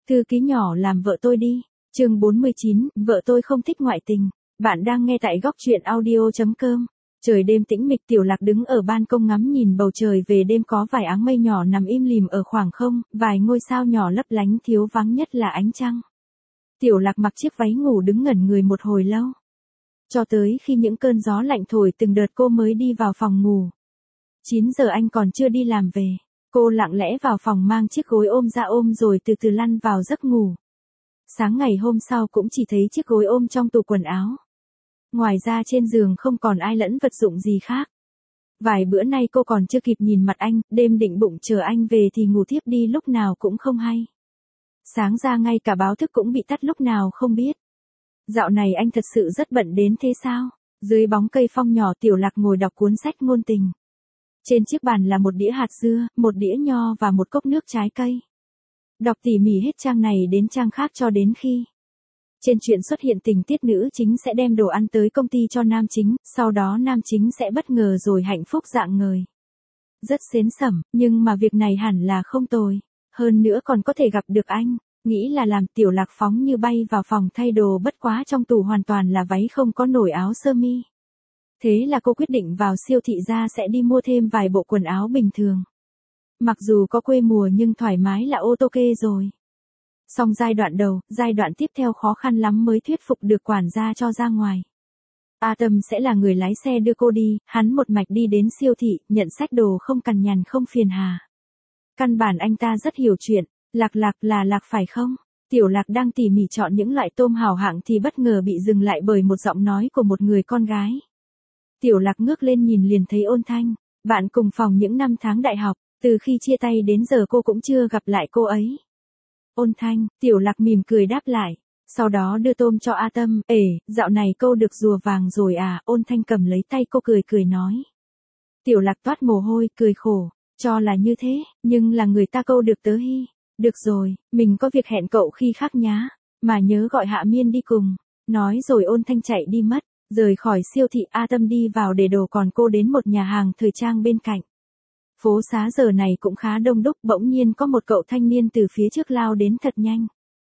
Thư ký nhỏ làm vợ tôi đi. Chương 49, vợ tôi không thích ngoại tình. Bạn đang nghe tại góc truyện audio.com. Trời đêm tĩnh mịch, Tiểu Lạc đứng ở ban công ngắm nhìn bầu trời về đêm, có vài áng mây nhỏ nằm im lìm ở khoảng không, vài ngôi sao nhỏ lấp lánh, thiếu vắng nhất là ánh trăng. Tiểu Lạc mặc chiếc váy ngủ đứng ngẩn người một hồi lâu. Cho tới khi những cơn gió lạnh thổi từng đợt cô mới đi vào phòng ngủ. 9 giờ anh còn chưa đi làm về. Cô lặng lẽ vào phòng mang chiếc gối ôm ra ôm rồi từ từ lăn vào giấc ngủ. Sáng ngày hôm sau cũng chỉ thấy chiếc gối ôm trong tủ quần áo. Ngoài ra trên giường không còn ai lẫn vật dụng gì khác. Vài bữa nay cô còn chưa kịp nhìn mặt anh, đêm định bụng chờ anh về thì ngủ thiếp đi lúc nào cũng không hay. Sáng ra ngay cả báo thức cũng bị tắt lúc nào không biết. Dạo này anh thật sự rất bận đến thế sao? Dưới bóng cây phong nhỏ, Tiểu Lạc ngồi đọc cuốn sách ngôn tình. Trên chiếc bàn là một đĩa hạt dưa, một đĩa nho và một cốc nước trái cây. Đọc tỉ mỉ hết trang này đến trang khác cho đến khi trên truyện xuất hiện tình tiết nữ chính sẽ đem đồ ăn tới công ty cho nam chính, sau đó nam chính sẽ bất ngờ rồi hạnh phúc rạng ngời. Rất xến xẩm, nhưng mà việc này hẳn là không tồi. Hơn nữa còn có thể gặp được anh. Nghĩ là làm, Tiểu Lạc phóng như bay vào phòng thay đồ, bất quá trong tủ hoàn toàn là váy không có nổi áo sơ mi. Thế là cô quyết định vào siêu thị ra sẽ đi mua thêm vài bộ quần áo bình thường. Mặc dù có quê mùa nhưng thoải mái là ok rồi. Xong giai đoạn đầu, giai đoạn tiếp theo khó khăn lắm mới thuyết phục được quản gia cho ra ngoài. A Tâm sẽ là người lái xe đưa cô đi, hắn một mạch đi đến siêu thị, nhận xách đồ không cằn nhằn không phiền hà. Căn bản anh ta rất hiểu chuyện. Lạc là Lạc phải không? Tiểu Lạc đang tỉ mỉ chọn những loại tôm hảo hạng thì bất ngờ bị dừng lại bởi một giọng nói của một người con gái. Tiểu Lạc ngước lên nhìn liền thấy Ôn Thanh, bạn cùng phòng những năm tháng đại học, từ khi chia tay đến giờ cô cũng chưa gặp lại cô ấy. Ôn Thanh, Tiểu Lạc mỉm cười đáp lại, sau đó đưa tôm cho A Tâm, dạo này câu được rùa vàng rồi à? Ôn Thanh cầm lấy tay cô cười nói. Tiểu Lạc toát mồ hôi, cười khổ, cho là như thế, nhưng là người ta câu được tớ hi. Được rồi, mình có việc hẹn cậu khi khác nhá, mà nhớ gọi Hạ Miên đi cùng. Nói rồi Ôn Thanh chạy đi mất, rời khỏi siêu thị. A Tâm đi vào để đồ, còn cô đến một nhà hàng thời trang bên cạnh. Phố xá giờ này cũng khá đông đúc, bỗng nhiên có một cậu thanh niên từ phía trước lao đến thật nhanh.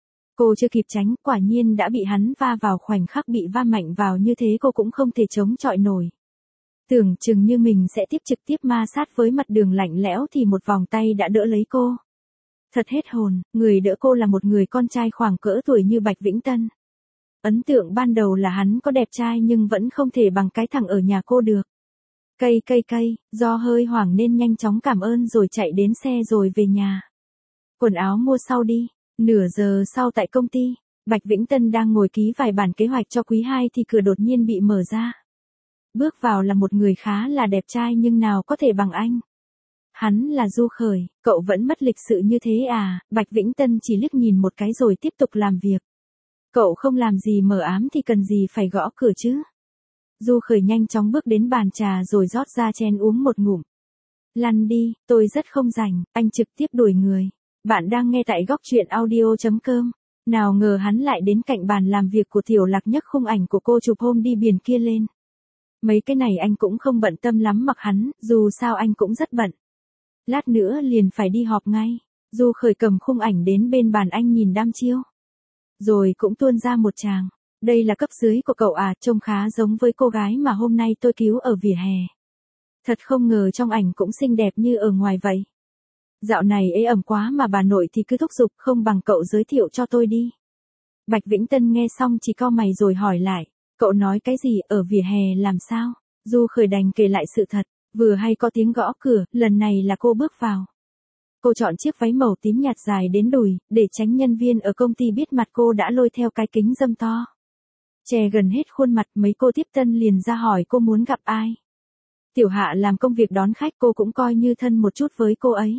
Cô chưa kịp tránh, quả nhiên đã bị hắn va vào, khoảnh khắc bị va mạnh vào như thế cô cũng không thể chống chọi nổi. Tưởng chừng như mình sẽ trực tiếp ma sát với mặt đường lạnh lẽo thì một vòng tay đã đỡ lấy cô. Thật hết hồn, người đỡ cô là một người con trai khoảng cỡ tuổi như Bạch Vĩnh Tân. Ấn tượng ban đầu là hắn có đẹp trai nhưng vẫn không thể bằng cái thằng ở nhà cô được. Cây, do hơi hoảng nên nhanh chóng cảm ơn rồi chạy đến xe rồi về nhà. Quần áo mua sau đi. Nửa giờ sau tại công ty, Bạch Vĩnh Tân đang ngồi ký vài bản kế hoạch cho quý 2 thì cửa đột nhiên bị mở ra. Bước vào là một người khá là đẹp trai nhưng nào có thể bằng anh. Hắn là Du Khởi, cậu vẫn mất lịch sự như thế à? Bạch Vĩnh Tân chỉ liếc nhìn một cái rồi tiếp tục làm việc. Cậu không làm gì mờ ám thì cần gì phải gõ cửa chứ? Du Khởi nhanh chóng bước đến bàn trà rồi rót ra chén uống một ngụm. Lăn đi, tôi rất không rảnh, anh trực tiếp đuổi người. Bạn đang nghe tại góc truyện audio.com. Nào ngờ hắn lại đến cạnh bàn làm việc của Tiểu Lạc, nhấc khung ảnh của cô chụp hôm đi biển kia lên. Mấy cái này anh cũng không bận tâm lắm, mặc hắn, dù sao anh cũng rất bận. Lát nữa liền phải đi họp ngay. Du Khởi cầm khung ảnh đến bên bàn anh nhìn đăm chiêu. Rồi cũng tuôn ra một tràng. Đây là cấp dưới của cậu à, trông khá giống với cô gái mà hôm nay tôi cứu ở vỉa hè. Thật không ngờ trong ảnh cũng xinh đẹp như ở ngoài vậy. Dạo này ế ẩm quá mà bà nội thì cứ thúc giục, không bằng cậu giới thiệu cho tôi đi. Bạch Vĩnh Tân nghe xong chỉ cau mày rồi hỏi lại, cậu nói cái gì, ở vỉa hè làm sao? Du Khởi đành kể lại sự thật. Vừa hay có tiếng gõ cửa, lần này là cô bước vào. Cô chọn chiếc váy màu tím nhạt dài đến đùi, để tránh nhân viên ở công ty biết mặt cô đã lôi theo cái kính râm to. Che gần hết khuôn mặt, mấy cô tiếp tân liền ra hỏi cô muốn gặp ai. Tiểu Hạ làm công việc đón khách, cô cũng coi như thân một chút với cô ấy.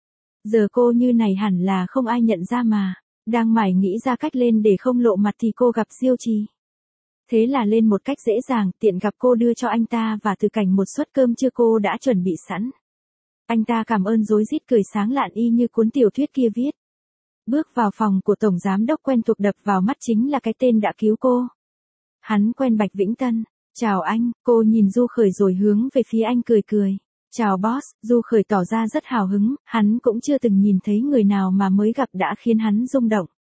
Giờ cô như này hẳn là không ai nhận ra mà. Đang mải nghĩ ra cách lên để không lộ mặt thì cô gặp Diêu Trì. Thế là lên một cách dễ dàng, tiện gặp cô đưa cho anh ta và từ cảnh một suất cơm trưa cô đã chuẩn bị sẵn. Anh ta cảm ơn rối rít cười sáng lạn y như cuốn tiểu thuyết kia viết. Bước vào phòng của tổng giám đốc, quen thuộc đập vào mắt chính là cái tên đã cứu cô. Hắn quen Bạch Vĩnh Tân. Chào anh, cô nhìn Du Khởi rồi hướng về phía anh cười. Chào boss, Du Khởi tỏ ra rất hào hứng, hắn cũng chưa từng nhìn thấy người nào mà mới gặp đã khiến hắn rung động.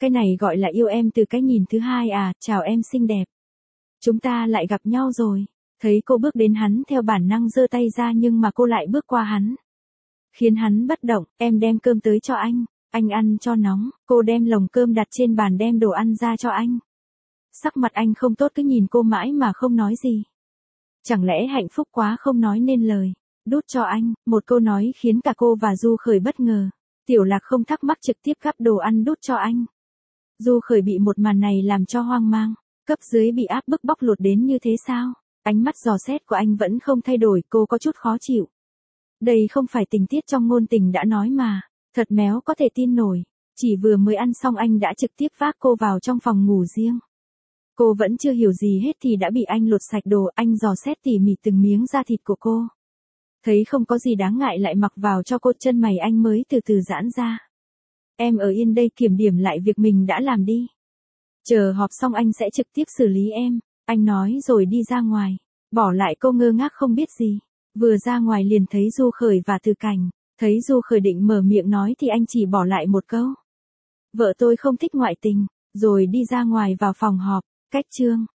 Cái này gọi là yêu em từ cái nhìn thứ hai à, chào em xinh đẹp. Chúng ta lại gặp nhau rồi. Thấy cô bước đến hắn theo bản năng giơ tay ra nhưng mà cô lại bước qua hắn. Khiến hắn bất động, em đem cơm tới cho anh ăn cho nóng, cô đem lồng cơm đặt trên bàn đem đồ ăn ra cho anh. Sắc mặt anh không tốt cứ nhìn cô mãi mà không nói gì. Chẳng lẽ hạnh phúc quá không nói nên lời. Đút cho anh, một câu nói khiến cả cô và Du Khởi bất ngờ. Tiểu Lạc không thắc mắc trực tiếp gắp đồ ăn đút cho anh. Du Khởi bị một màn này làm cho hoang mang. Cấp dưới bị áp bức bóc lột đến như thế sao? Ánh mắt dò xét của anh vẫn không thay đổi, cô có chút khó chịu. Đây không phải tình tiết trong ngôn tình đã nói mà. Thật méo có thể tin nổi. Chỉ vừa mới ăn xong anh đã trực tiếp vác cô vào trong phòng ngủ riêng. Cô vẫn chưa hiểu gì hết thì đã bị anh lột sạch đồ, anh dò xét tỉ mỉ từng miếng da thịt của cô. Thấy không có gì đáng ngại lại mặc vào cho cô, chân mày anh mới từ từ giãn ra. Em ở yên đây kiểm điểm lại việc mình đã làm đi. Chờ họp xong anh sẽ trực tiếp xử lý em, anh nói rồi đi ra ngoài. Bỏ lại cô ngơ ngác không biết gì. Vừa ra ngoài liền thấy Du Khởi và Từ Cảnh. Thấy Du Khởi định mở miệng nói thì anh chỉ bỏ lại một câu. Vợ tôi không thích ngoại tình, rồi đi ra ngoài vào phòng họp. Cách chương